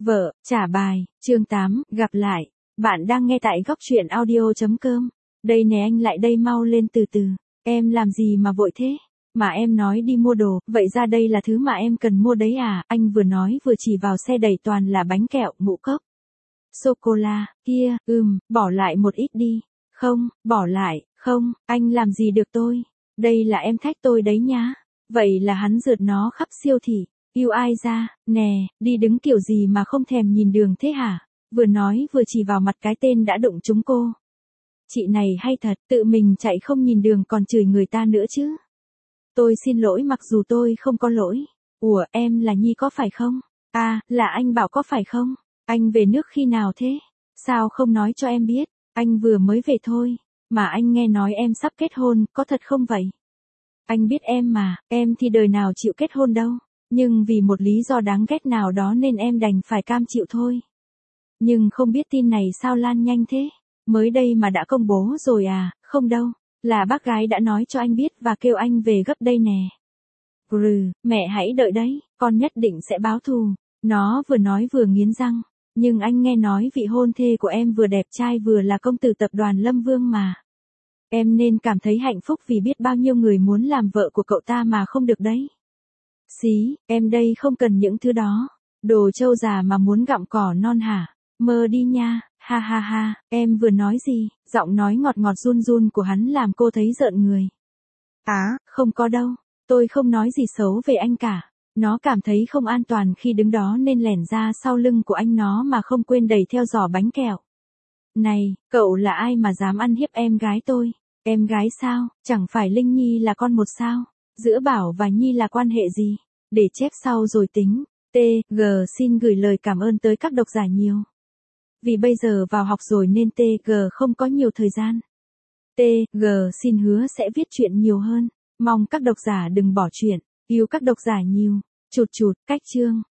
Vợ, trả bài, chương 8, gặp lại. Bạn đang nghe tại góc truyện audio.com. Đây nè, anh lại đây, mau lên từ từ. Em làm gì mà vội thế? Mà em nói đi mua đồ, vậy ra đây là thứ mà em cần mua đấy à? Anh vừa nói vừa chỉ vào xe đầy toàn là bánh kẹo, ngũ cốc, sô-cô-la, kia, bỏ lại một ít đi. Không, bỏ lại, không, anh làm gì được tôi. Đây là em thách tôi đấy nhá. Vậy là hắn rượt nó khắp siêu thị. Yêu ai ra, nè, đi đứng kiểu gì mà không thèm nhìn đường thế hả? Vừa nói vừa chỉ vào mặt cái tên đã đụng trúng cô. Chị này hay thật, tự mình chạy không nhìn đường còn chửi người ta nữa chứ. Tôi xin lỗi mặc dù tôi không có lỗi. Ủa, em là Nhi có phải không? À, là anh Bảo có phải không? Anh về nước khi nào thế? Sao không nói cho em biết? Anh vừa mới về thôi. Mà anh nghe nói em sắp kết hôn, có thật không vậy? Anh biết em mà, em thì đời nào chịu kết hôn đâu. Nhưng vì một lý do đáng ghét nào đó nên em đành phải cam chịu thôi. Nhưng không biết tin này sao lan nhanh thế? Mới đây mà đã công bố rồi à? Không đâu, là bác gái đã nói cho anh biết và kêu anh về gấp đây nè. Mẹ hãy đợi đấy, con nhất định sẽ báo thù. Nó vừa nói vừa nghiến răng. Nhưng anh nghe nói vị hôn thê của em vừa đẹp trai vừa là công tử tập đoàn Lâm Vương mà. Em nên cảm thấy hạnh phúc vì biết bao nhiêu người muốn làm vợ của cậu ta mà không được đấy. Xí, em đây không cần những thứ đó. Đồ trâu già mà muốn gặm cỏ non hả? Mơ đi nha, ha ha ha, em vừa nói gì? Giọng nói ngọt ngọt run run của hắn làm cô thấy rợn người. Không có đâu, tôi không nói gì xấu về anh cả. Nó cảm thấy không an toàn khi đứng đó nên lẻn ra sau lưng của anh nó mà không quên đẩy theo giỏ bánh kẹo. Này, cậu là ai mà dám ăn hiếp em gái tôi? Em gái sao? Chẳng phải Linh Nhi là con một sao? Giữa Bảo và Nhi là quan hệ gì? Để chép sau rồi tính. TG xin gửi lời cảm ơn tới các độc giả nhiều. Vì bây giờ vào học rồi nên TG không có nhiều thời gian. TG xin hứa sẽ viết truyện nhiều hơn. Mong các độc giả đừng bỏ chuyện. Yêu các độc giả nhiều. Chụt chụt, cách chương.